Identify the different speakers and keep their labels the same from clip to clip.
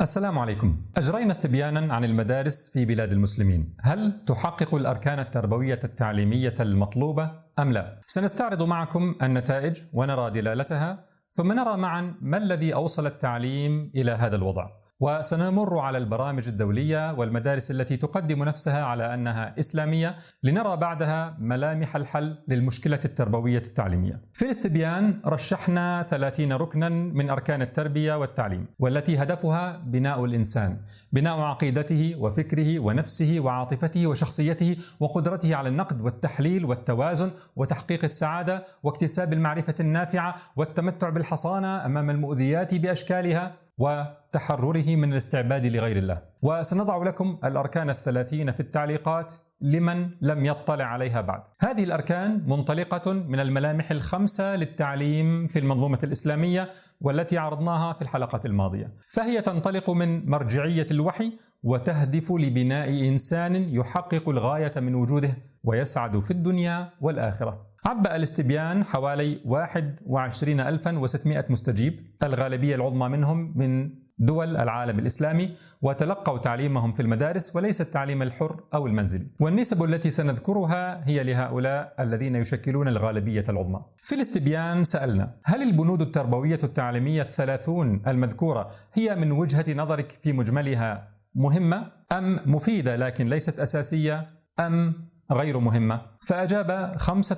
Speaker 1: السلام عليكم. أجرينا استبيانا عن المدارس في بلاد المسلمين. هل تحقق الأركان التربوية التعليمية المطلوبة أم لا؟ سنستعرض معكم النتائج ونرى دلالتها، ثم نرى معا ما الذي أوصل التعليم إلى هذا الوضع. وسنمر على البرامج الدولية والمدارس التي تقدم نفسها على أنها إسلامية، لنرى بعدها ملامح الحل للمشكلة التربوية التعليمية. في الاستبيان رشحنا 30 ركنا من أركان التربية والتعليم، والتي هدفها بناء الإنسان، بناء عقيدته وفكره ونفسه وعاطفته وشخصيته وقدرته على النقد والتحليل والتوازن وتحقيق السعادة واكتساب المعرفة النافعة والتمتع بالحصانة أمام المؤذيات بأشكالها وتحرره من الاستعباد لغير الله. وسنضع لكم الأركان 30 في التعليقات لمن لم يطلع عليها بعد. هذه الأركان منطلقة من الملامح ال5 للتعليم في المنظومة الإسلامية والتي عرضناها في الحلقة الماضية، فهي تنطلق من مرجعية الوحي وتهدف لبناء إنسان يحقق الغاية من وجوده ويسعد في الدنيا والآخرة. عبأ الاستبيان حوالي 21,600 مستجيب، الغالبية العظمى منهم من دول العالم الإسلامي، وتلقوا تعليمهم في المدارس وليس التعليم الحر أو المنزلي. والنسب التي سنذكرها هي لهؤلاء الذين يشكلون الغالبية العظمى. في الاستبيان سألنا: هل البنود التربوية التعليمية 30 المذكورة هي من وجهة نظرك في مجملها مهمة أم مفيدة لكن ليست أساسية أم غير مهمة؟ فأجاب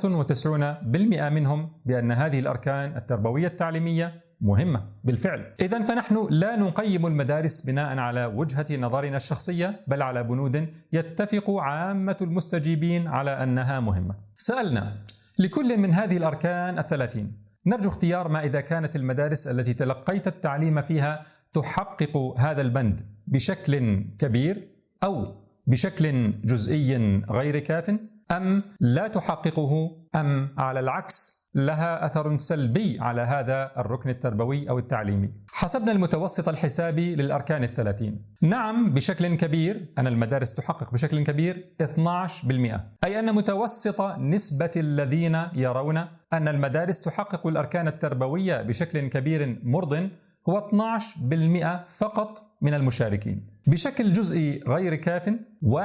Speaker 1: 95% منهم بأن هذه الأركان التربوية التعليمية مهمة بالفعل. إذن فنحن لا نقيم المدارس بناء على وجهة نظرنا الشخصية، بل على بنود يتفق عامة المستجيبين على أنها مهمة. سألنا: لكل من هذه الأركان 30 نرجو اختيار ما إذا كانت المدارس التي تلقيت التعليم فيها تحقق هذا البند بشكل كبير أو بشكل جزئي غير كاف، أم لا تحققه، أم على العكس لها أثر سلبي على هذا الركن التربوي أو التعليمي. حسبنا المتوسط الحسابي للأركان 30. نعم بشكل كبير، أن المدارس تحقق بشكل كبير 12%، أي أن متوسط نسبة الذين يرون أن المدارس تحقق الأركان التربوية بشكل كبير مرضٍ هو 12% فقط من المشاركين. بشكل جزئي غير كاف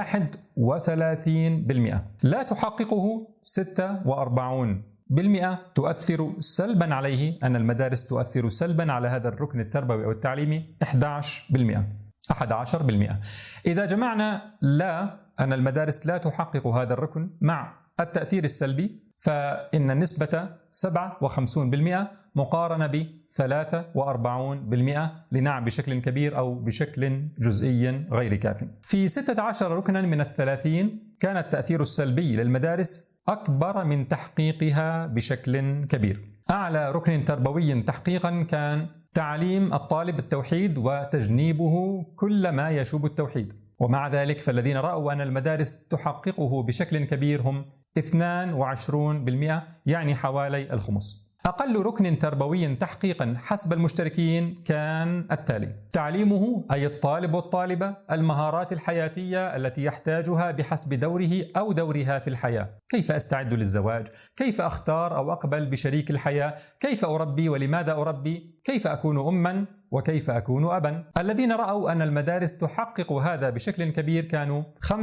Speaker 1: 31%، لا تحققه 46%. تؤثر سلبا عليه، أن المدارس تؤثر سلبا على هذا الركن التربوي أو التعليمي 11%. إذا جمعنا لا أن المدارس لا تحقق هذا الركن مع التأثير السلبي، فإن النسبة 57% مقارنة ب 43% لنعم بشكل كبير أو بشكل جزئي غير كاف. في 16 ركنا من 30 كان التأثير السلبي للمدارس أكبر من تحقيقها بشكل كبير. أعلى ركن تربوي تحقيقا كان تعليم الطالب التوحيد وتجنيبه كل ما يشوب التوحيد، ومع ذلك فالذين رأوا أن المدارس تحققه بشكل كبير هم 22%، يعني حوالي الخمس. أقل ركن تربوي تحقيقا حسب المشتركين كان التالي: تعليمه، أي الطالب والطالبة، المهارات الحياتية التي يحتاجها بحسب دوره أو دورها في الحياة. كيف أستعد للزواج؟ كيف أختار أو أقبل بشريك الحياة؟ كيف أربي ولماذا أربي؟ كيف أكون أماً وكيف أكون أباً؟ الذين رأوا أن المدارس تحقق هذا بشكل كبير كانوا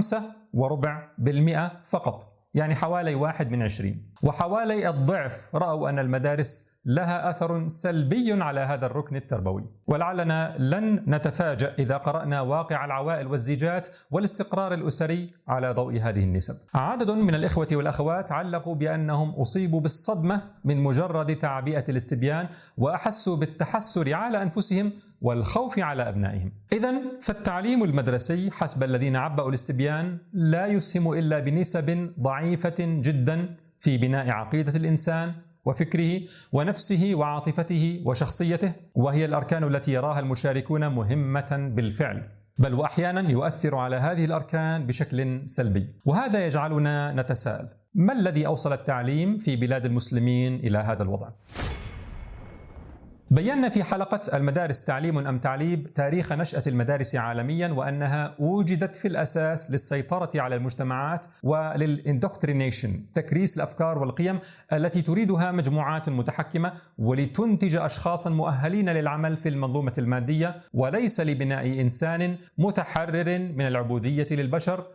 Speaker 1: 5.4% فقط، يعني حوالي 1 من 20. وحوالي الضعف رأوا أن المدارس لها أثر سلبي على هذا الركن التربوي. ولعلنا لن نتفاجأ إذا قرأنا واقع العوائل والزيجات والاستقرار الأسري على ضوء هذه النسب. عدد من الإخوة والأخوات علقوا بأنهم أصيبوا بالصدمة من مجرد تعبئة الاستبيان، وأحسوا بالتحسر على أنفسهم والخوف على أبنائهم. إذن فالتعليم المدرسي حسب الذين عبأوا الاستبيان لا يسهم إلا بنسب ضعيفة جدا في بناء عقيدة الإنسان وفكره ونفسه وعاطفته وشخصيته، وهي الأركان التي يراها المشاركون مهمة بالفعل، بل وأحيانا يؤثر على هذه الأركان بشكل سلبي. وهذا يجعلنا نتساءل: ما الذي أوصل التعليم في بلاد المسلمين إلى هذا الوضع؟ بينا في حلقة المدارس تعليم أم تعليب تاريخ نشأة المدارس عالميا، وأنها وجدت في الأساس للسيطرة على المجتمعات وللإندوكترينيشن، تكريس الأفكار والقيم التي تريدها مجموعات متحكمة، ولتنتج أشخاصا مؤهلين للعمل في المنظومة المادية، وليس لبناء إنسان متحرر من العبودية للبشر،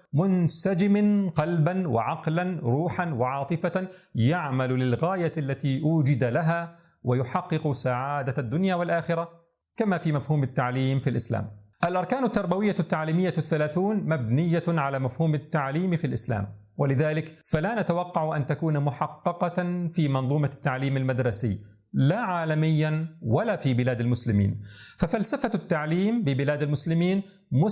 Speaker 1: منسجم قلبا وعقلا روحا وعاطفة، يعمل للغاية التي أوجد لها ويحقق سعادة الدنيا والآخرة، كما في مفهوم التعليم في الإسلام. الأركان التربوية التعليمية 30 مبنية على مفهوم التعليم في الإسلام، ولذلك فلا نتوقع أن تكون محققة في منظومة التعليم المدرسي، لا عالميا ولا في بلاد المسلمين. ففلسفة التعليم ببلاد المسلمين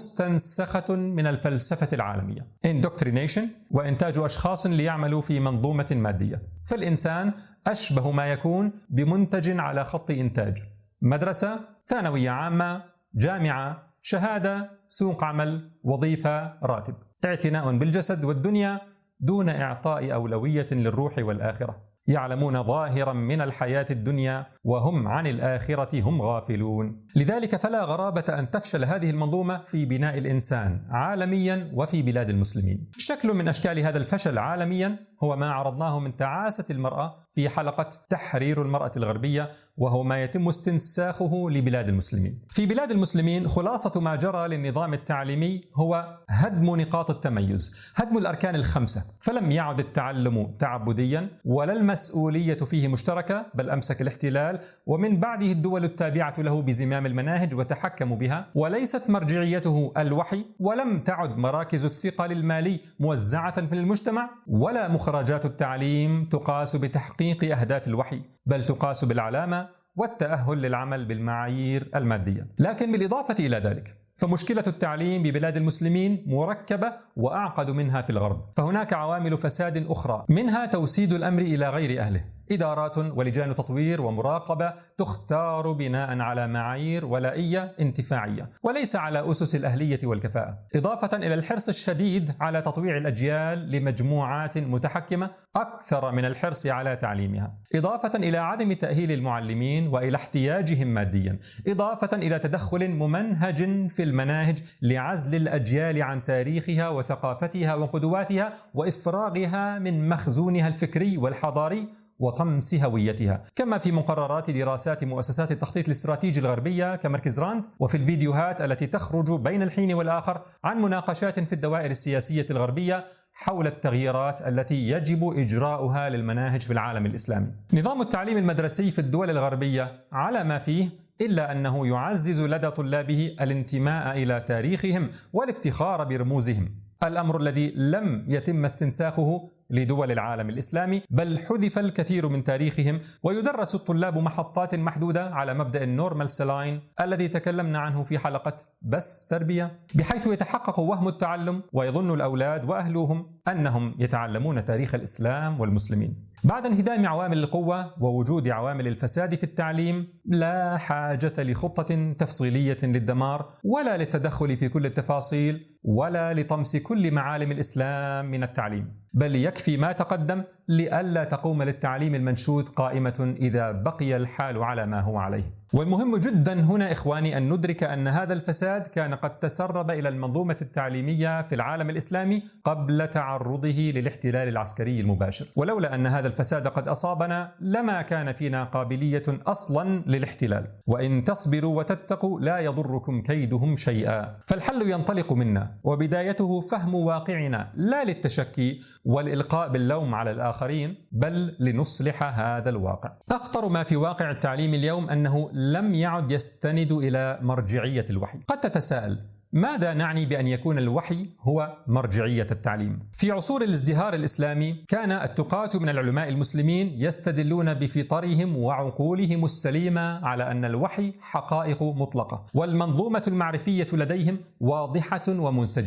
Speaker 1: مستنسخة من الفلسفة العالمية، indoctrination، وإنتاج أشخاص ليعملوا في منظومة مادية. فالإنسان أشبه ما يكون بمنتج على خط إنتاج: مدرسة، ثانوية عامة، جامعة، شهادة، سوق عمل، وظيفة، راتب، اعتناء بالجسد والدنيا دون إعطاء أولوية للروح والآخرة. يعلمون ظاهرا من الحياة الدنيا وهم عن الآخرة هم غافلون. لذلك فلا غرابة أن تفشل هذه المنظومة في بناء الإنسان عالميا وفي بلاد المسلمين. شكل من أشكال هذا الفشل عالميا هو ما عرضناه من تعاسة المرأة في حلقة تحرير المرأة الغربية، وهو ما يتم استنساخه لبلاد المسلمين. في بلاد المسلمين خلاصة ما جرى للنظام التعليمي هو هدم نقاط التميز، هدم الأركان الخمسة، فلم يعد التعلم تعبديا ولا المسؤولية فيه مشتركة، بل أمسك الاحتلال ومن بعده الدول التابعة له بزمام المناهج وتحكموا بها، وليست مرجعيته الوحي، ولم تعد مراكز الثقل المالي موزعة في المجتمع، ولا مخرجات التعليم تقاس بتحقيق أهداف الوحي، بل تقاس بالعلامة والتأهل للعمل بالمعايير المادية. لكن بالإضافة إلى ذلك فمشكلة التعليم ببلاد المسلمين مركبة وأعقد منها في الغرب، فهناك عوامل فساد أخرى، منها توسيد الأمر إلى غير أهله، إدارات ولجان تطوير ومراقبة تختار بناء على معايير ولائية انتفاعية وليس على أسس الأهلية والكفاءة، إضافة إلى الحرص الشديد على تطويع الأجيال لمجموعات متحكمة أكثر من الحرص على تعليمها، إضافة إلى عدم تأهيل المعلمين وإلى احتياجهم ماديا، إضافة إلى تدخل ممنهج في المناهج لعزل الأجيال عن تاريخها وثقافتها وقدواتها وإفراغها من مخزونها الفكري والحضاري وطمس هويتها، كما في مقررات دراسات مؤسسات التخطيط الاستراتيجي الغربية كمركز راند، وفي الفيديوهات التي تخرج بين الحين والآخر عن مناقشات في الدوائر السياسية الغربية حول التغييرات التي يجب إجراؤها للمناهج في العالم الإسلامي. نظام التعليم المدرسي في الدول الغربية على ما فيه، إلا أنه يعزز لدى طلابه الانتماء إلى تاريخهم والافتخار برموزهم، الأمر الذي لم يتم استنساخه لدول العالم الإسلامي، بل حذف الكثير من تاريخهم، ويدرس الطلاب محطات محدودة على مبدأ النورمال سلاين الذي تكلمنا عنه في حلقة بس تربية، بحيث يتحقق وهم التعلم ويظن الأولاد وأهلهم أنهم يتعلمون تاريخ الإسلام والمسلمين. بعد انهدام عوامل القوة ووجود عوامل الفساد في التعليم، لا حاجة لخطة تفصيلية للدمار، ولا للتدخل في كل التفاصيل، ولا لطمس كل معالم الإسلام من التعليم، بل يكفي ما تقدم لئلا تقوم للتعليم المنشود قائمة إذا بقي الحال على ما هو عليه. والمهم جدا هنا إخواني أن ندرك أن هذا الفساد كان قد تسرب إلى المنظومة التعليمية في العالم الإسلامي قبل تعرضه للاحتلال العسكري المباشر، ولولا أن هذا الفساد قد أصابنا لما كان فينا قابلية أصلا للاحتلال. وإن تصبروا وتتقوا لا يضركم كيدهم شيئا. فالحل ينطلق منا، وبدايته فهم واقعنا، لا للتشكي والإلقاء باللوم على الآخرين، بل لنصلح هذا الواقع. أخطر ما في واقع التعليم اليوم أنه لم يعد يستند إلى مرجعية الوحي. قد تتساءل: ماذا نعني بأن يكون الوحي هو مرجعية التعليم؟ في عصور الازدهار الإسلامي كان التقاة من العلماء المسلمين يستدلون بفطرهم وعقولهم السليمة على أن الوحي حقائق مطلقة، والمنظومة المعرفية لديهم واضحة ومنسجمة،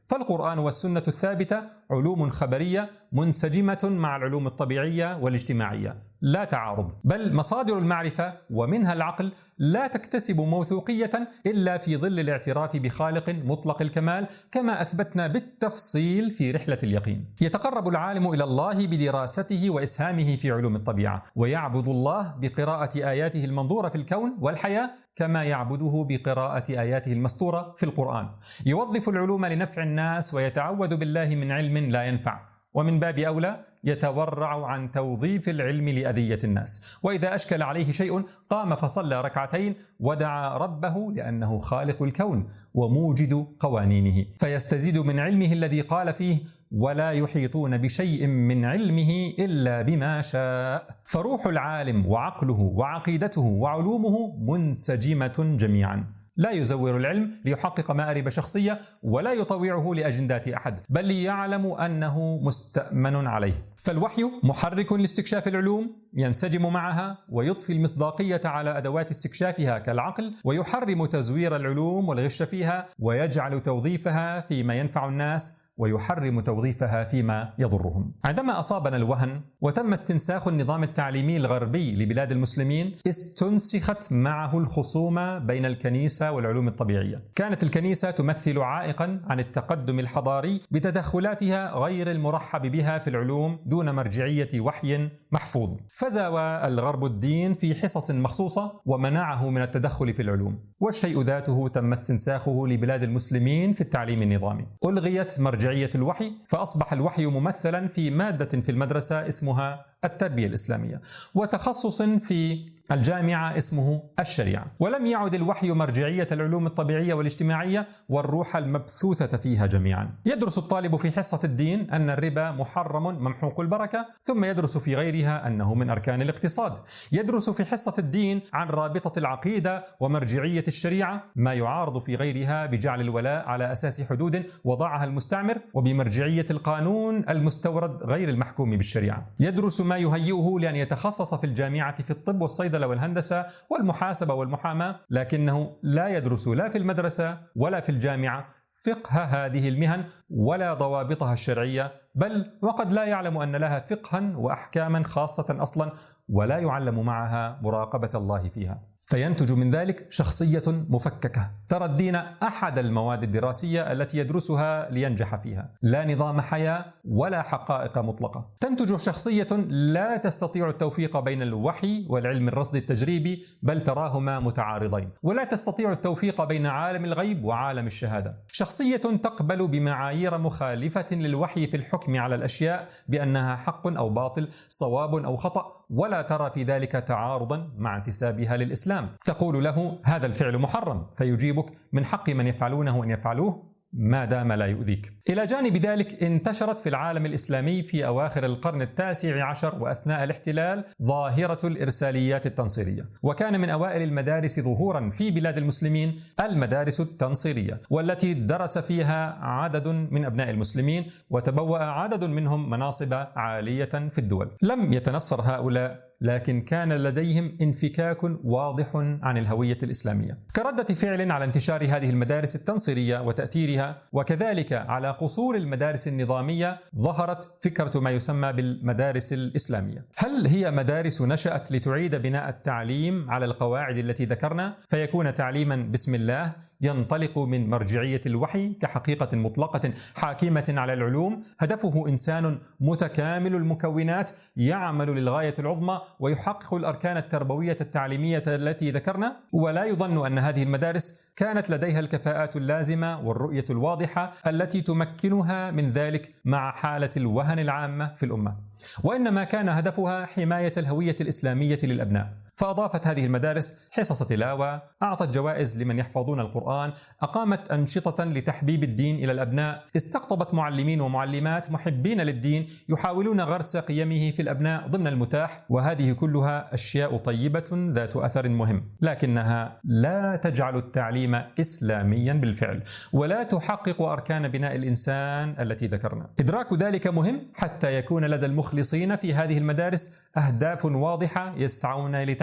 Speaker 1: فالقرآن والسنة الثابتة علوم خبرية منسجمة مع العلوم الطبيعية والاجتماعية، لا تعارض، بل مصادر المعرفة ومنها العقل لا تكتسب موثوقية إلا في ظل الاعتراف بخالق مطلق الكمال، كما أثبتنا بالتفصيل في رحلة اليقين. يتقرب العالم إلى الله بدراسته وإسهامه في علوم الطبيعة، ويعبد الله بقراءة آياته المنظورة في الكون والحياة كما يعبده بقراءة آياته المسطورة في القرآن. يوظف العلوم لنفع الناس ويتعوذ بالله من علم لا ينفع، ومن باب أولى يتورع عن توظيف العلم لأذية الناس. وإذا أشكل عليه شيء قام فصلى ركعتين ودعا ربه لأنه خالق الكون وموجد قوانينه، فيستزيد من علمه الذي قال فيه: ولا يحيطون بشيء من علمه إلا بما شاء. فروح العالم وعقله وعقيدته وعلومه منسجمة جميعا، لا يزور العلم ليحقق مآرب شخصية ولا يطوعه لأجندات أحد، بل يعلم أنه مستأمن عليه. فالوحي محرك لاستكشاف العلوم ينسجم معها ويضفي المصداقية على أدوات استكشافها كالعقل، ويحرم تزوير العلوم والغش فيها، ويجعل توظيفها فيما ينفع الناس ويحرم توظيفها فيما يضرهم. عندما أصابنا الوهن وتم استنساخ النظام التعليمي الغربي لبلاد المسلمين، استنسخت معه الخصومة بين الكنيسة والعلوم الطبيعية. كانت الكنيسة تمثل عائقا عن التقدم الحضاري بتدخلاتها غير المرحب بها في العلوم دون مرجعية وحي محفوظ، فزاوى الغرب الدين في حصص مخصوصة ومنعه من التدخل في العلوم. والشيء ذاته تم استنساخه لبلاد المسلمين في التعليم النظامي. ألغيت مرجعية الوحي، فأصبح الوحي ممثلا في مادة في المدرسة اسمها التربية الإسلامية، وتخصص في الجامعة اسمه الشريعة. ولم يعد الوحي مرجعية العلوم الطبيعية والاجتماعية والروح المبثوثة فيها جميعا. يدرس الطالب في حصة الدين أن الربا محرم ممحوق البركة، ثم يدرس في غيرها أنه من أركان الاقتصاد. يدرس في حصة الدين عن رابطة العقيدة ومرجعية الشريعة، ما يعارض في غيرها بجعل الولاء على أساس حدود وضعها المستعمر، وبمرجعية القانون المستورد غير المحكوم بالشريعة. يدرس ما يهيئه لأن يتخصص في الجامعة في الطب والصيدلة والهندسة والمحاسبة والمحاماة، لكنه لا يدرس لا في المدرسة ولا في الجامعة فقه هذه المهن ولا ضوابطها الشرعية، بل وقد لا يعلم أن لها فقها وأحكاما خاصة أصلا، ولا يعلم معها مراقبة الله فيها. فينتج من ذلك شخصية مفككة ترى الدين أحد المواد الدراسية التي يدرسها لينجح فيها، لا نظام حياة ولا حقائق مطلقة. تنتج شخصية لا تستطيع التوفيق بين الوحي والعلم الرصدي التجريبي، بل تراهما متعارضين، ولا تستطيع التوفيق بين عالم الغيب وعالم الشهادة. شخصية تقبل بمعايير مخالفة للوحي في الحكم على الأشياء بأنها حق أو باطل، صواب أو خطأ، ولا ترى في ذلك تعارضا مع انتسابها للإسلام. تقول له: هذا الفعل محرم، فيجيبك: من حق من يفعلونه أن يفعلوه ما دام لا يؤذيك. إلى جانب ذلك انتشرت في العالم الإسلامي في أواخر القرن التاسع عشر وأثناء الاحتلال ظاهرة الإرساليات التنصيرية، وكان من أوائل المدارس ظهورا في بلاد المسلمين المدارس التنصيرية، والتي درس فيها عدد من أبناء المسلمين وتبوأ عدد منهم مناصب عالية في الدول. لم يتنصر هؤلاء، لكن كان لديهم انفكاك واضح عن الهوية الإسلامية كردة فعل على انتشار هذه المدارس التنصيرية وتأثيرها، وكذلك على قصور المدارس النظامية ظهرت فكرة ما يسمى بالمدارس الإسلامية. هل هي مدارس نشأت لتعيد بناء التعليم على القواعد التي ذكرنا، فيكون تعليما بسم الله ينطلق من مرجعية الوحي كحقيقة مطلقة حاكمة على العلوم، هدفه إنسان متكامل المكونات يعمل للغاية العظمى ويحقق الأركان التربوية التعليمية التي ذكرنا؟ ولا يظن أن هذه المدارس كانت لديها الكفاءات اللازمة والرؤية الواضحة التي تمكنها من ذلك مع حالة الوهن العامة في الأمة، وإنما كان هدفها حماية الهوية الإسلامية للأبناء. فأضافت هذه المدارس حصص تلاوة، أعطت جوائز لمن يحفظون القرآن، أقامت أنشطة لتحبيب الدين إلى الأبناء، استقطبت معلمين ومعلمات محبين للدين يحاولون غرس قيمه في الأبناء ضمن المتاح. وهذه كلها أشياء طيبة ذات أثر مهم، لكنها لا تجعل التعليم إسلاميا بالفعل، ولا تحقق أركان بناء الإنسان التي ذكرنا. إدراك ذلك مهم حتى يكون لدى المخلصين في هذه المدارس أهداف واضحة يسعون لتحقيقها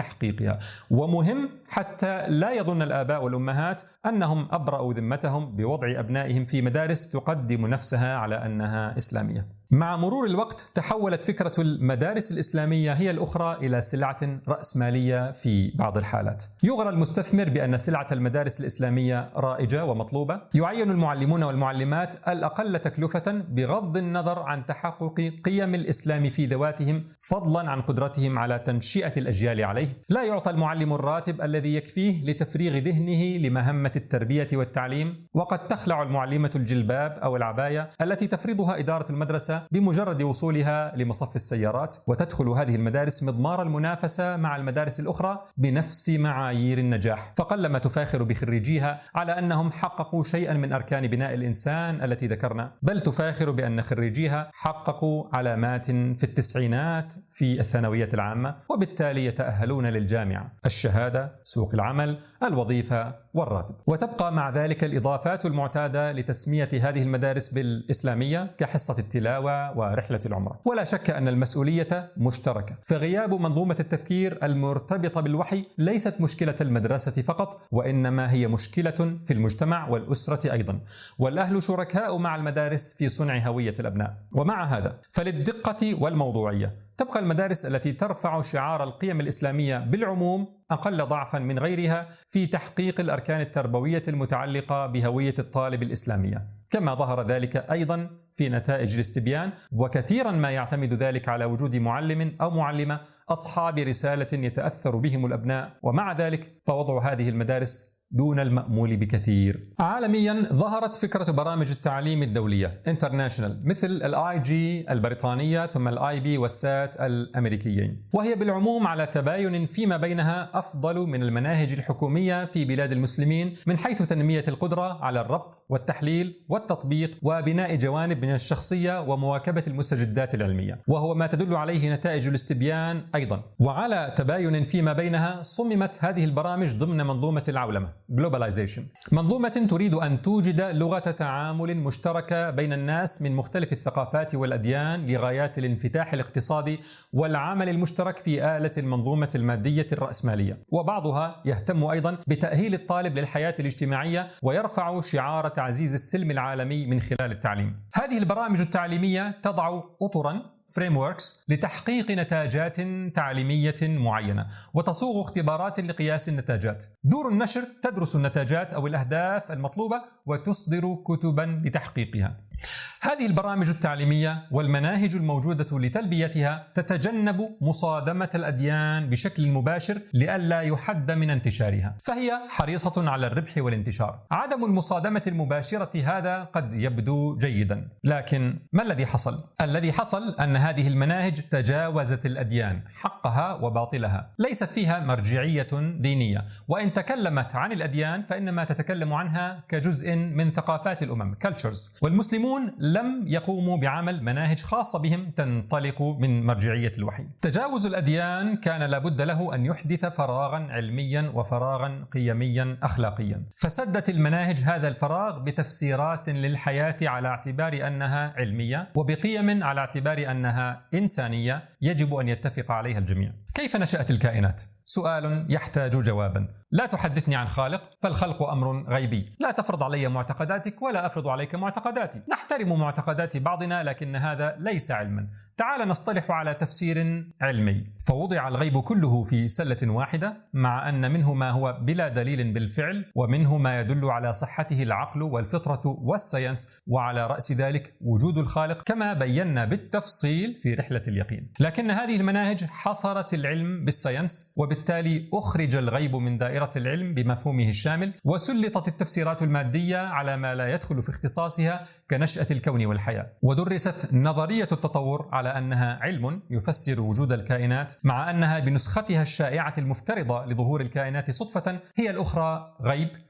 Speaker 1: لتحقيقها. ومهم حتى لا يظن الآباء والأمهات أنهم أبرأوا ذمتهم بوضع أبنائهم في مدارس تقدم نفسها على أنها إسلامية. مع مرور الوقت تحولت فكرة المدارس الإسلامية هي الأخرى إلى سلعة رأسمالية في بعض الحالات. يغرى المستثمر بأن سلعة المدارس الإسلامية رائجة ومطلوبة، يعين المعلمون والمعلمات الأقل تكلفة بغض النظر عن تحقق قيم الإسلام في ذواتهم فضلا عن قدرتهم على تنشئة الأجيال عليه. لا يعطى المعلم الراتب الذي يكفيه لتفريغ ذهنه لمهمة التربية والتعليم، وقد تخلع المعلمة الجلباب أو العباية التي تفرضها إدارة المدرسة بمجرد وصولها لمصف السيارات، وتدخل هذه المدارس مضمار المنافسة مع المدارس الأخرى بنفس معايير النجاح، فقلما تفاخر بخريجيها على أنهم حققوا شيئا من أركان بناء الإنسان التي ذكرنا، بل تفاخر بأن خريجيها حققوا علامات في التسعينات في الثانوية العامة، وبالتالي يتأهلون للجامعة، الشهادة، سوق العمل، الوظيفة والراتب. وتبقى مع ذلك الإضافات المعتادة لتسمية هذه المدارس بالإسلامية كحصة التلاوة ورحلة العمرة. ولا شك أن المسؤولية مشتركة، فغياب منظومة التفكير المرتبطة بالوحي ليست مشكلة المدرسة فقط، وإنما هي مشكلة في المجتمع والأسرة أيضا، والأهل شركاء مع المدارس في صنع هوية الأبناء. ومع هذا فللدقة والموضوعية تبقى المدارس التي ترفع شعار القيم الإسلامية بالعموم أقل ضعفا من غيرها في تحقيق الأركان التربوية المتعلقة بهوية الطالب الإسلامية، كما ظهر ذلك أيضا في نتائج الاستبيان، وكثيرا ما يعتمد ذلك على وجود معلم أو معلمة أصحاب رسالة يتأثر بهم الأبناء، ومع ذلك فوضع هذه المدارس دون المأمول بكثير. عالميا ظهرت فكرة برامج التعليم الدولية International مثل الIG البريطانية ثم الIB والسات الأمريكيين، وهي بالعموم على تباين فيما بينها أفضل من المناهج الحكومية في بلاد المسلمين من حيث تنمية القدرة على الربط والتحليل والتطبيق وبناء جوانب من الشخصية ومواكبة المستجدات العلمية، وهو ما تدل عليه نتائج الاستبيان أيضا. وعلى تباين فيما بينها صممت هذه البرامج ضمن منظومة العولمة Globalization، منظومة تريد أن توجد لغة تعامل مشتركة بين الناس من مختلف الثقافات والأديان لغايات الانفتاح الاقتصادي والعمل المشترك في آلة المنظومة المادية الرأسمالية، وبعضها يهتم أيضا بتأهيل الطالب للحياة الاجتماعية ويرفع شعار تعزيز السلم العالمي من خلال التعليم. هذه البرامج التعليمية تضع أطرا frameworks لتحقيق نتاجات تعليمية معينة، وتصوغ اختبارات لقياس النتاجات. دور النشر تدرس النتاجات أو الأهداف المطلوبة وتصدر كتبا لتحقيقها. هذه البرامج التعليمية والمناهج الموجودة لتلبيتها تتجنب مصادمة الأديان بشكل مباشر لئلا يحد من انتشارها، فهي حريصة على الربح والانتشار. عدم المصادمة المباشرة هذا قد يبدو جيدا، لكن ما الذي حصل؟ الذي حصل أن هذه المناهج تجاوزت الأديان حقها وباطلها، ليست فيها مرجعية دينية، وإن تكلمت عن الأديان فإنما تتكلم عنها كجزء من ثقافات الأمم cultures، والمسلمون لم يقوموا بعمل مناهج خاصة بهم تنطلق من مرجعية الوحي. تجاوز الأديان كان لابد له أن يحدث فراغا علميا وفراغا قيميا أخلاقيا، فسدت المناهج هذا الفراغ بتفسيرات للحياة على اعتبار أنها علمية، وبقيم على اعتبار أنها إنسانية يجب أن يتفق عليها الجميع. كيف نشأت الكائنات؟ سؤال يحتاج جوابا. لا تحدثني عن خالق، فالخلق أمر غيبي. لا تفرض علي معتقداتك ولا أفرض عليك معتقداتي. نحترم معتقدات بعضنا لكن هذا ليس علما. تعال نصطلح على تفسير علمي. فوضع الغيب كله في سلة واحدة، مع أن منه ما هو بلا دليل بالفعل، ومنه ما يدل على صحته العقل والفطرة والساينس، وعلى رأس ذلك وجود الخالق كما بينا بالتفصيل في رحلة اليقين. لكن هذه المناهج حصرت العلم بالساينس، وبالتالي أخرج الغيب من دائرة العلم بمفهومه الشامل، وسلطت التفسيرات المادية على ما لا يدخل في اختصاصها كنشأة الكون والحياة، ودرست نظرية التطور على أنها علم يفسر وجود الكائنات، مع أنها بنسختها الشائعة المفترضة لظهور الكائنات صدفة هي الأخرى غيب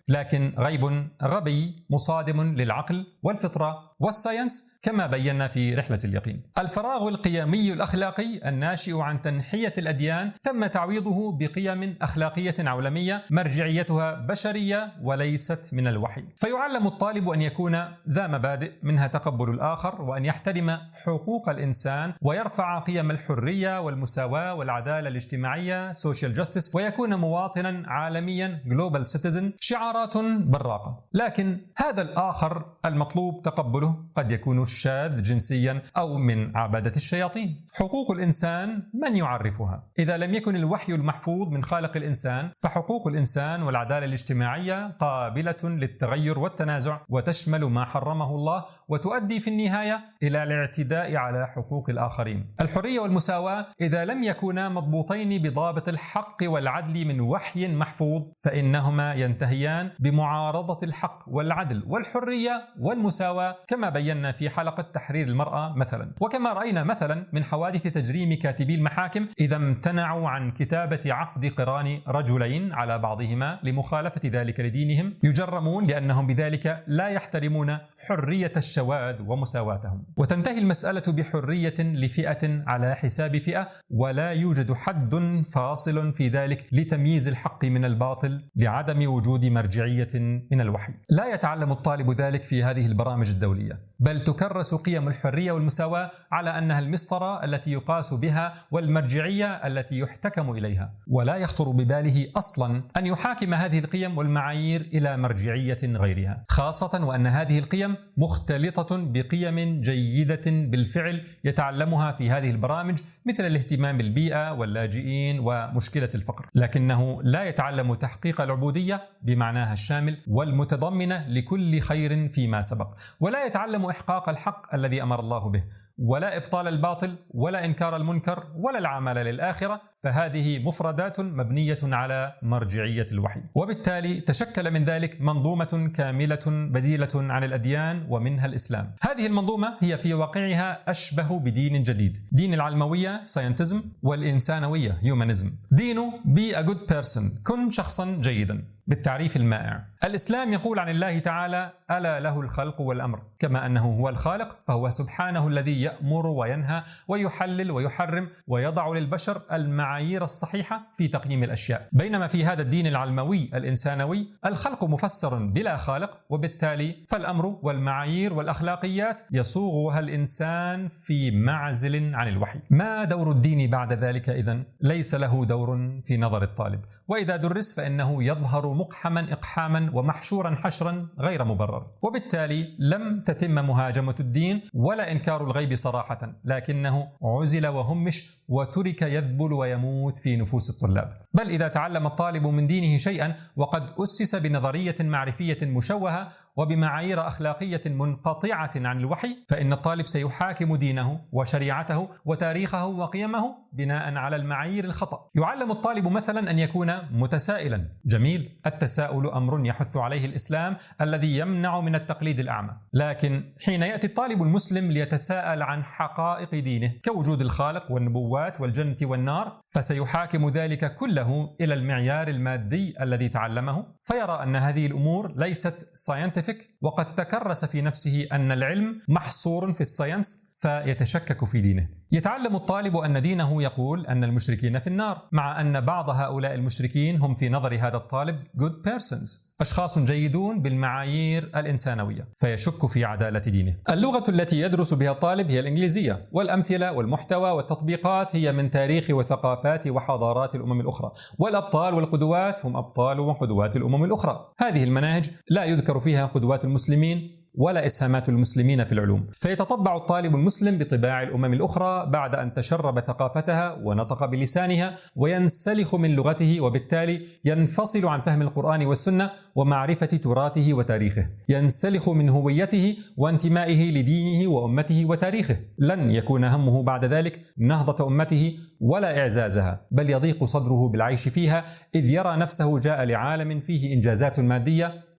Speaker 1: لكن غيب غبي مصادم للعقل والفطرة والساينس كما بينا في رحلة اليقين. الفراغ القيمي الأخلاقي الناشئ عن تنحية الأديان تم تعويضه بقيم أخلاقية عولمية مرجعيتها بشرية وليست من الوحي. فيعلم الطالب أن يكون ذا مبادئ منها تقبل الآخر، وأن يحترم حقوق الإنسان، ويرفع قيم الحرية والمساواة والعدالة الاجتماعية social justice، ويكون مواطنا عالميا global citizen، شعارات براقة. لكن هذا الآخر المطلوب تقبله قد يكون شاذ جنسيا أو من عبادة الشياطين. حقوق الإنسان من يعرفها؟ إذا لم يكن الوحي المحفوظ من خالق الإنسان، فحقوق الإنسان والعدالة الاجتماعية قابلة للتغير والتنازع، وتشمل ما حرمه الله، وتؤدي في النهاية إلى الاعتداء على حقوق الآخرين. الحرية والمساواة إذا لم يكونا مضبوطين بضابط الحق والعدل من وحي محفوظ، فإنهما ينتهيان بمعارضة الحق والعدل والحرية والمساواة، كما بينا في حلقة تحرير المرأة مثلا، وكما رأينا مثلا من حوادث تجريم كاتبي المحاكم إذا امتنعوا عن كتابة عقد قران رجلين على بعضهما لمخالفة ذلك لدينهم، يجرمون لأنهم بذلك لا يحترمون حرية الشواذ ومساواتهم. وتنتهي المسألة بحرية لفئة على حساب فئة، ولا يوجد حد فاصل في ذلك لتمييز الحق من الباطل لعدم وجود مرجعية من الوحي. لا يتعلم الطالب ذلك في هذه البرامج الدولية، بل تكرس قيم الحرية والمساواة على أنها المسطرة التي يقاس بها والمرجعية التي يحتكم إليها، ولا يخطر بباله أصلا أن يحاكم هذه القيم والمعايير إلى مرجعية غيرها، خاصة وأن هذه القيم مختلطة بقيم جيدة بالفعل يتعلمها في هذه البرامج، مثل الاهتمام بالبيئة واللاجئين ومشكلة الفقر، لكنه لا يتعلم تحقيق العبودية بمعناها الشامل والمتضمنة لكل خير فيما سبق، ولا يتعلم إحقاق الحق الذي أمر الله به، ولا إبطال الباطل، ولا إنكار المنكر، ولا العمل للآخرة، فهذه مفردات مبنية على مرجعية الوحي. وبالتالي تشكل من ذلك منظومة كاملة بديلة عن الأديان ومنها الإسلام. هذه المنظومة هي في واقعها أشبه بدين جديد، دين العلموية ساينتزم، والإنسانوية هيومانيزم. دينه be a good person، كن شخصا جيدا بالتعريف المائع. الإسلام يقول عن الله تعالى ألا له الخلق والأمر، كما أنه هو الخالق فهو سبحانه الذي يأمر وينهى ويحلل ويحرم ويضع للبشر المعايير الصحيحة في تقييم الأشياء. بينما في هذا الدين العلموي الإنسانوي الخلق مفسر بلا خالق، وبالتالي فالأمر والمعايير والأخلاقيات يصوغها الإنسان في معزل عن الوحي. ما دور الدين بعد ذلك إذن؟ ليس له دور في نظر الطالب، وإذا درس فإنه يظهر مقحما إقحاما ومحشورا حشرا غير مبرر. وبالتالي لم تتم مهاجمة الدين ولا إنكار الغيب صراحة، لكنه عزل وهمش وترك يذبل ويموت في نفوس الطلاب. بل إذا تعلم الطالب من دينه شيئا وقد أسس بنظرية معرفية مشوهة وبمعايير أخلاقية منقطعة عن الوحي، فإن الطالب سيحاكم دينه وشريعته وتاريخه وقيمه بناء على المعايير الخطأ. يعلم الطالب مثلا أن يكون متسائلا. جميل، التساؤل أمر يحث عليه الإسلام الذي يمنع من التقليد الأعمى، لكن حين يأتي الطالب المسلم ليتساءل عن حقائق دينه كوجود الخالق والنبوات والجنة والنار، فسيحاكم ذلك كله إلى المعيار المادي الذي تعلمه، فيرى أن هذه الأمور ليست ساينتفك، وقد تكرس في نفسه أن العلم محصور في الساينس، فيتشكك في دينه. يتعلم الطالب أن دينه يقول أن المشركين في النار، مع أن بعض هؤلاء المشركين هم في نظر هذا الطالب good persons، أشخاص جيدون بالمعايير الإنسانوية، فيشك في عدالة دينه. اللغة التي يدرس بها الطالب هي الإنجليزية، والأمثلة والمحتوى والتطبيقات هي من تاريخ وثقافات وحضارات الأمم الأخرى، والأبطال والقدوات هم أبطال وقدوات الأمم الأخرى. هذه المناهج لا يذكر فيها قدوات المسلمين ولا إسهامات المسلمين في العلوم، فيتطبع الطالب المسلم بطباع الأمم الأخرى بعد أن تشرب ثقافتها ونطق بلسانها وينسلخ من لغته، وبالتالي ينفصل عن فهم القرآن والسنة ومعرفة تراثه وتاريخه، ينسلخ من هويته وانتمائه لدينه وأمته وتاريخه. لن يكون همه بعد ذلك نهضة أمته ولا إعزازها، بل يضيق صدره بالعيش فيها، إذ يرى نفسه جاء لعالم فيه إنجازات مادية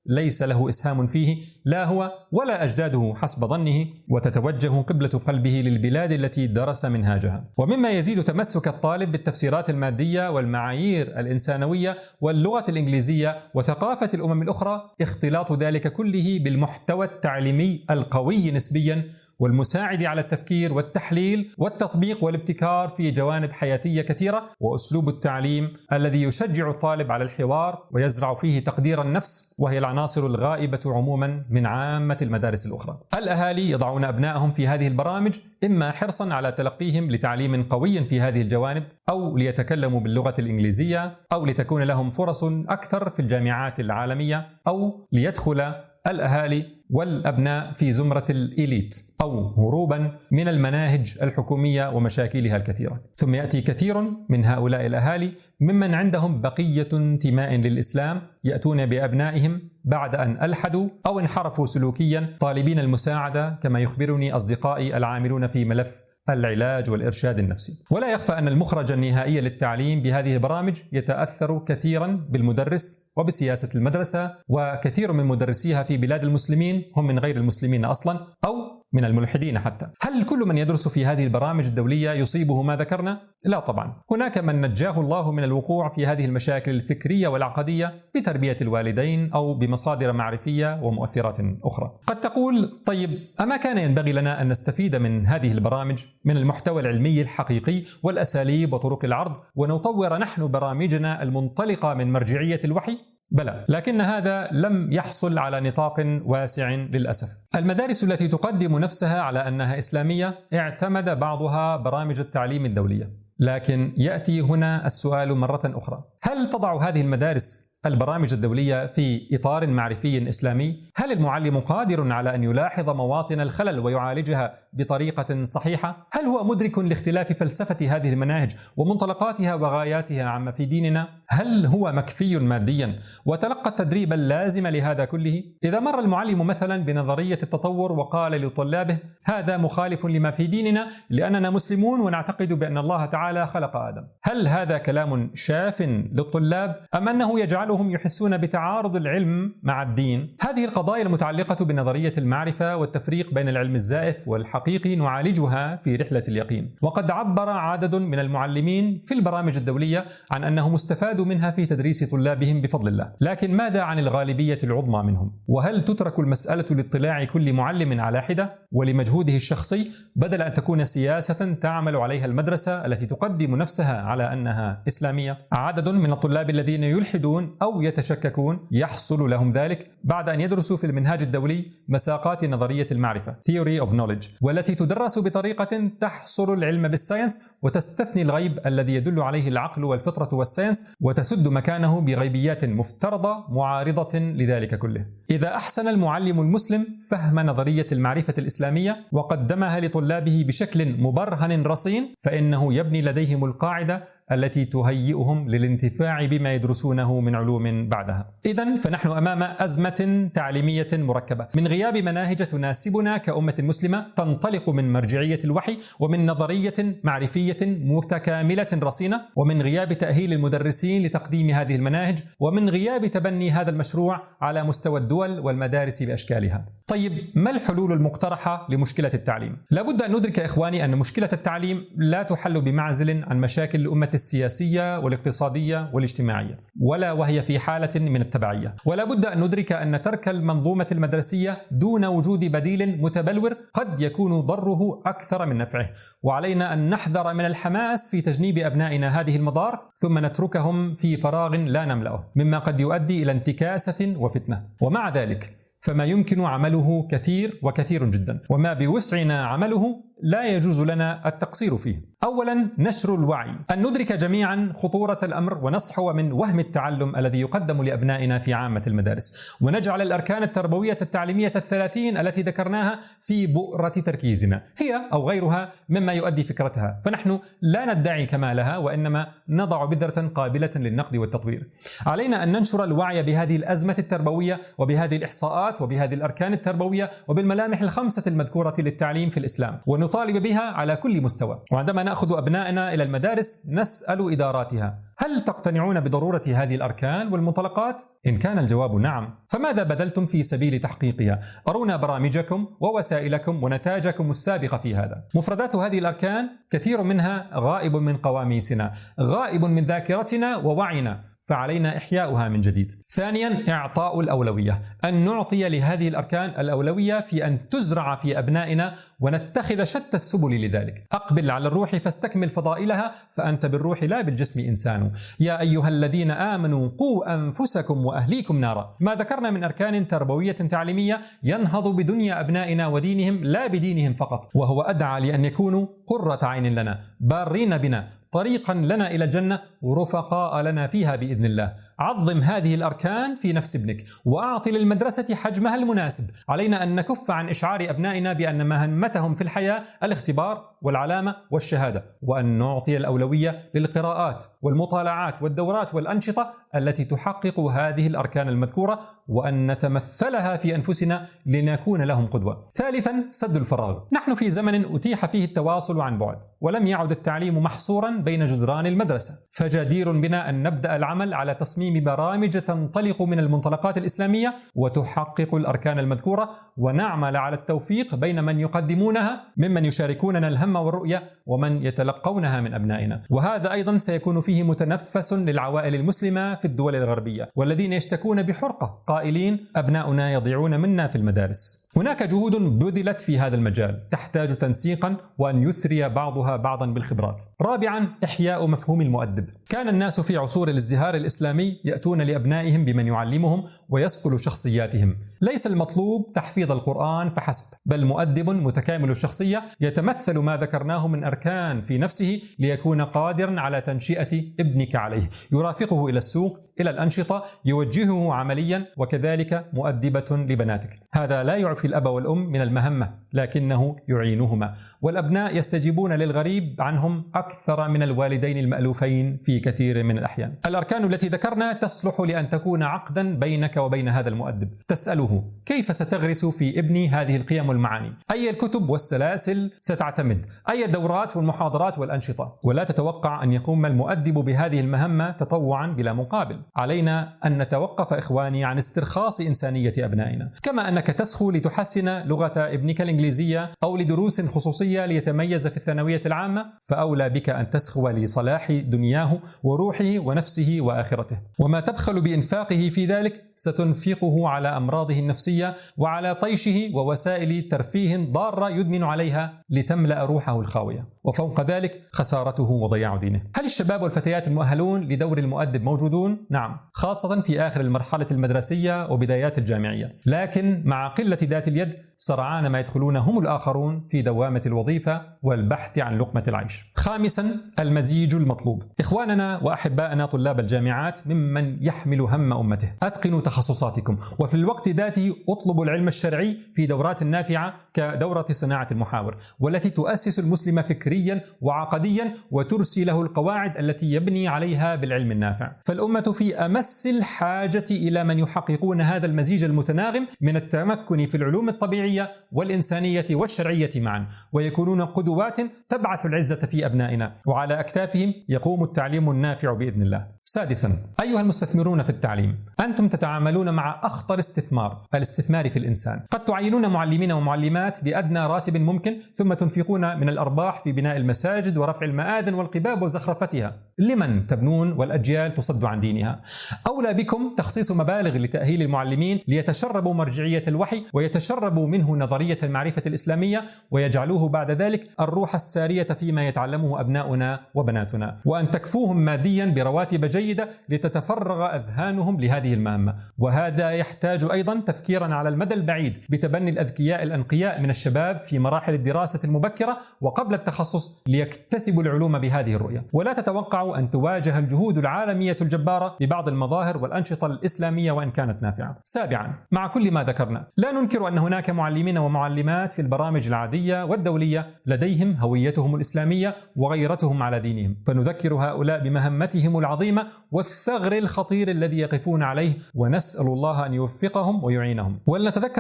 Speaker 1: ليس له إسهام فيه لا هو ولا أجداده حسب ظنه، وتتوجه قبلة قلبه للبلاد التي درس منهاجها. ومما يزيد تمسك الطالب بالتفسيرات المادية والمعايير الإنسانوية واللغة الإنجليزية وثقافة الأمم الأخرى اختلاط ذلك كله بالمحتوى التعليمي القوي نسبيا والمساعد على التفكير والتحليل والتطبيق والابتكار في جوانب حياتية كثيرة، وأسلوب التعليم الذي يشجع الطالب على الحوار ويزرع فيه تقدير النفس، وهي العناصر الغائبة عموما من عامة المدارس الأخرى. الأهالي يضعون أبنائهم في هذه البرامج إما حرصا على تلقيهم لتعليم قوي في هذه الجوانب، أو ليتكلموا باللغة الإنجليزية، أو لتكون لهم فرص أكثر في الجامعات العالمية، أو ليدخل الأهالي والأبناء في زمرة الإليت، أو هروبا من المناهج الحكومية ومشاكلها الكثيرة. ثم يأتي كثير من هؤلاء الأهالي ممن عندهم بقية انتماء للإسلام يأتون بأبنائهم بعد أن ألحدوا أو انحرفوا سلوكيا طالبين المساعدة، كما يخبرني أصدقائي العاملون في ملف العلاج والإرشاد النفسي. ولا يخفى أن المخرج النهائي للتعليم بهذه البرامج يتأثر كثيرا بالمدرس وبسياسة المدرسة، وكثير من مدرسيها في بلاد المسلمين هم من غير المسلمين أصلا أو من الملحدين حتى. هل كل من يدرس في هذه البرامج الدولية يصيبه ما ذكرنا؟ لا طبعا، هناك من نجاه الله من الوقوع في هذه المشاكل الفكرية والعقدية بتربية الوالدين أو بمصادر معرفية ومؤثرات أخرى. قد تقول طيب، أما كان ينبغي لنا أن نستفيد من هذه البرامج من المحتوى العلمي الحقيقي والأساليب وطرق العرض، ونطور نحن برامجنا المنطلقة من مرجعية الوحي؟ بلى، لكن هذا لم يحصل على نطاق واسع للأسف. المدارس التي تقدم نفسها على أنها إسلامية اعتمد بعضها برامج التعليم الدولية، لكن يأتي هنا السؤال مرة أخرى: هل تضع هذه المدارس البرامج الدولية في إطار معرفي إسلامي؟ هل المعلم قادر على أن يلاحظ مواطن الخلل ويعالجها بطريقة صحيحة؟ هل هو مدرك لاختلاف فلسفة هذه المناهج ومنطلقاتها وغاياتها عما في ديننا؟ هل هو مكفي ماديا وتلقى التدريب اللازم لهذا كله؟ إذا مر المعلم مثلا بنظرية التطور وقال لطلابه هذا مخالف لما في ديننا لأننا مسلمون ونعتقد بأن الله تعالى خلق آدم، هل هذا كلام شاف للطلاب أم أنه يجعلهم يحسون بتعارض العلم مع الدين؟ هذه القضايا المتعلقة بنظرية المعرفة والتفريق بين العلم الزائف والحقيقي نعالجها في رحلة اليقين، وقد عبر عدد من المعلمين في البرامج الدولية عن أنهم استفادوا منها في تدريس طلابهم بفضل الله. لكن ماذا عن الغالبية العظمى منهم؟ وهل تترك المسألة لاطلاع كل معلم على حدة ولمجهوده الشخصي بدل أن تكون سياسة تعمل عليها المدرسة التي تقدم نفسها على أنها إسلامية؟ عدد من الطلاب الذين يلحدون أو يتشككون يحصل لهم ذلك بعد أن يدرسوا في المنهاج الدولي مساقات نظرية المعرفة Theory of Knowledge، والتي تدرس بطريقة تحصر العلم بالساينس وتستثني الغيب الذي يدل عليه العقل والفطرة والساينس، وتسد مكانه بغيبيات مفترضة معارضة لذلك كله. إذا أحسن المعلم المسلم فهم نظرية المعرفة الإسلامية وقدمها لطلابه بشكل مبرهن رصين، فإنه يبني لديهم القاعدة التي تهيئهم للانتفاع بما يدرسونه من علوم بعدها. إذن فنحن أمام أزمة تعليمية مركبة من غياب مناهج تناسبنا كأمة مسلمة تنطلق من مرجعية الوحي ومن نظرية معرفية متكاملة رصينة، ومن غياب تأهيل المدرسين لتقديم هذه المناهج، ومن غياب تبني هذا المشروع على مستوى الدول والمدارس بأشكالها. طيب، ما الحلول المقترحة لمشكلة التعليم؟ لابد أن ندرك إخواني أن مشكلة التعليم لا تحل بمعزل عن مشاكل الأمة السياسية والاقتصادية والاجتماعية، ولا وهي في حالة من التبعية. ولا بد أن ندرك أن ترك المنظومة المدرسية دون وجود بديل متبلور قد يكون ضره أكثر من نفعه، وعلينا أن نحذر من الحماس في تجنيب أبنائنا هذه المضار ثم نتركهم في فراغ لا نملأه، مما قد يؤدي إلى انتكاسة وفتنة. ومع ذلك فما يمكن عمله كثير وكثير جدا، وما بوسعنا عمله لا يجوز لنا التقصير فيه. أولا، نشر الوعي، أن ندرك جميعا خطورة الأمر ونصحو من وهم التعلم الذي يقدم لأبنائنا في عامة المدارس، ونجعل الأركان التربوية التعليمية 30 التي ذكرناها في بؤرة تركيزنا، هي أو غيرها مما يؤدي فكرتها، فنحن لا ندعي كمالها وإنما نضع بذرة قابلة للنقد والتطوير. علينا أن ننشر الوعي بهذه الأزمة التربوية وبهذه الإحصاءات وبهذه الأركان التربوية وبالملامح الخمسة المذكورة للتعليم في الإسلام، ونطبق ونطالب بها على كل مستوى. وعندما نأخذ أبنائنا إلى المدارس نسأل إداراتها: هل تقتنعون بضرورة هذه الأركان والمنطلقات؟ إن كان الجواب نعم، فماذا بذلتم في سبيل تحقيقها؟ أرونا برامجكم ووسائلكم ونتاجكم السابقة في هذا. مفردات هذه الأركان كثير منها غائب من قواميسنا، غائب من ذاكرتنا ووعينا، فعلينا إحياؤها من جديد. ثانيا، إعطاء الأولوية، أن نعطي لهذه الأركان الأولوية في أن تزرع في أبنائنا ونتخذ شتى السبل لذلك. أقبل على الروح فاستكمل فضائلها، فأنت بالروح لا بالجسم إنسان. يا أيها الذين آمنوا قوا أنفسكم وأهليكم نارا. ما ذكرنا من أركان تربوية تعليمية ينهض بدنيا أبنائنا ودينهم لا بدينهم فقط، وهو أدعى لأن يكونوا قرة عين لنا، بارين بنا، طريقا لنا إلى الجنة، ورفقاء لنا فيها بإذن الله. عظم هذه الأركان في نفس ابنك، وأعطي للمدرسة حجمها المناسب. علينا أن نكف عن إشعار أبنائنا بأن مهمتهم في الحياة الاختبار والعلامة والشهادة، وأن نعطي الأولوية للقراءات والمطالعات والدورات والأنشطة التي تحقق هذه الأركان المذكورة، وأن نتمثلها في أنفسنا لنكون لهم قدوة. ثالثا، سد الفراغ. نحن في زمن أتيح فيه التواصل عن بعد، ولم يعد التعليم محصورا بين جدران المدرسة، فجدير بنا أن نبدأ العمل على تصميم برامج تنطلق من المنطلقات الإسلامية وتحقق الأركان المذكورة، ونعمل على التوفيق بين من يقدمونها ممن يشاركوننا الهم والرؤية ومن يتلقونها من أبنائنا. وهذا أيضا سيكون فيه متنفس للعوائل المسلمة في الدول الغربية، والذين يشتكون بحرقة قائلين: أبناؤنا يضيعون منا في المدارس. هناك جهود بذلت في هذا المجال تحتاج تنسيقا وأن يثري بعضها بعضا بالخبرات. رابعا، إحياء مفهوم المؤدب. كان الناس في عصور الازدهار الإسلامي يأتون لأبنائهم بمن يعلمهم ويصقل شخصياتهم. ليس المطلوب تحفيظ القرآن فحسب، بل مؤدب متكامل الشخصية يتمثل ما ذكرناه من أركان في نفسه ليكون قادرا على تنشئة ابنك عليه، يرافقه إلى السوق، إلى الأنشطة، يوجهه عمليا، وكذلك مؤدبة لبناتك. هذا لا يعفي الأب والأم من المهمة، لكنه يعينهما، والأبناء يستجيبون للغريب عنهم أكثر من الوالدين المألوفين في كثير من الأحيان. الأركان التي ذكرنا تصلح لأن تكون عقدا بينك وبين هذا المؤدب. تسأله: كيف ستغرس في ابني هذه القيم والمعاني؟ أي الكتب والسلاسل ستعتمد؟ أي الدورات والمحاضرات والأنشطة؟ ولا تتوقع أن يقوم المؤدب بهذه المهمة تطوعا بلا مقابل. علينا أن نتوقف إخواني عن استرخاص إنسانية أبنائنا، كما أنك تسخو لتحسن لغة ابنك الإنجليزية أو لدروس خصوصية ليتميز في الثانوية العامة، فأولى بك أن تسخو لصلاح دنياه وروحه ونفسه وآخرته. وما تبخل بإنفاقه في ذلك ستنفقه على أمراضه النفسية وعلى طيشه ووسائل ترفيه ضارة يدمن عليها لتملأ روحه الخاوية، وفوق ذلك خسارته وضياع دينه. هل الشباب والفتيات المؤهلون لدور المؤدب موجودون؟ نعم، خاصة في آخر المرحلة المدرسية وبدايات الجامعية، لكن مع قلة ذات اليد سرعان ما يدخلون هم الآخرون في دوامة الوظيفة والبحث عن لقمة العيش. خامسا، المزيج المطلوب. إخواننا وأحبائنا طلاب الجامعات ممن يحمل هم أمته، أتقنوا تخصصاتكم، وفي الوقت ذاته اطلبوا العلم الشرعي في دورات نافعة كدورة صناعة المحاور، والتي تؤسس المسلم فكريا وعقديا وترسي له القواعد التي يبني عليها بالعلم النافع. فالأمة في أمس الحاجة إلى من يحققون هذا المزيج المتناغم من التمكن في العلوم الطبيعية والإنسانية والشرعية معا، ويكونون قدوات تبعث العزة في أبنائنا، وعلى أكتافهم يقوم التعليم النافع بإذن الله. سادسا، أيها المستثمرون في التعليم، أنتم تتعاملون مع أخطر استثمار، الاستثمار في الإنسان. قد تعينون معلمين ومعلمات بأدنى راتب ممكن، ثم تنفقون من الأرباح في بناء المساجد ورفع المآذن والقباب وزخرفتها. لمن تبنون والأجيال تصد عن دينها؟ أولى بكم تخصيص مبالغ لتأهيل المعلمين ليتشربوا مرجعية الوحي ويتشربوا منه نظرية المعرفة الإسلامية، ويجعلوه بعد ذلك الروح السارية فيما يتعلمه أبناؤنا وبناتنا، وأن تكفوهم ماديا برواتب جيدة لتتفرغ أذهانهم لهذه المهمة. وهذا يحتاج أيضا تفكيرا على المدى البعيد بتبني الأذكياء الأنقياء من الشباب في مراحل الدراسة المبكرة وقبل التخصص ليكتسبوا العلوم بهذه الرؤية. ولا تتوقعوا أن تواجه الجهود العالمية الجبارة ببعض المظاهر والأنشطة الإسلامية وإن كانت نافعة. سابعا، مع كل ما ذكرنا لا ننكر أن هناك معلمين ومعلمات في البرامج العادية والدولية لديهم هويتهم الإسلامية وغيرتهم على دينهم، فنذكر هؤلاء بمهمتهم العظيمة والثغر الخطير الذي يقفون عليه، ونسأل الله أن يوفقهم ويعينهم. ولنتذكر ختاما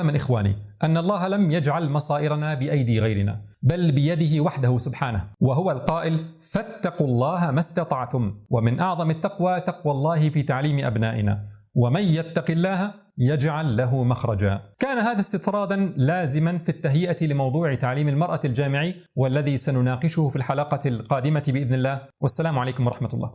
Speaker 1: واعلم إخواني أن الله لم يجعل مصائرنا بأيدي غيرنا، بل بيده وحده سبحانه، وهو القائل: فاتقوا الله ما استطعتم. ومن أعظم التقوى تقوى الله في تعليم أبنائنا، ومن يتق الله يجعل له مخرجا. كان هذا استطرادا لازما في التهيئة لموضوع تعليم المرأة الجامعي، والذي سنناقشه في الحلقة القادمة بإذن الله. والسلام عليكم ورحمة الله.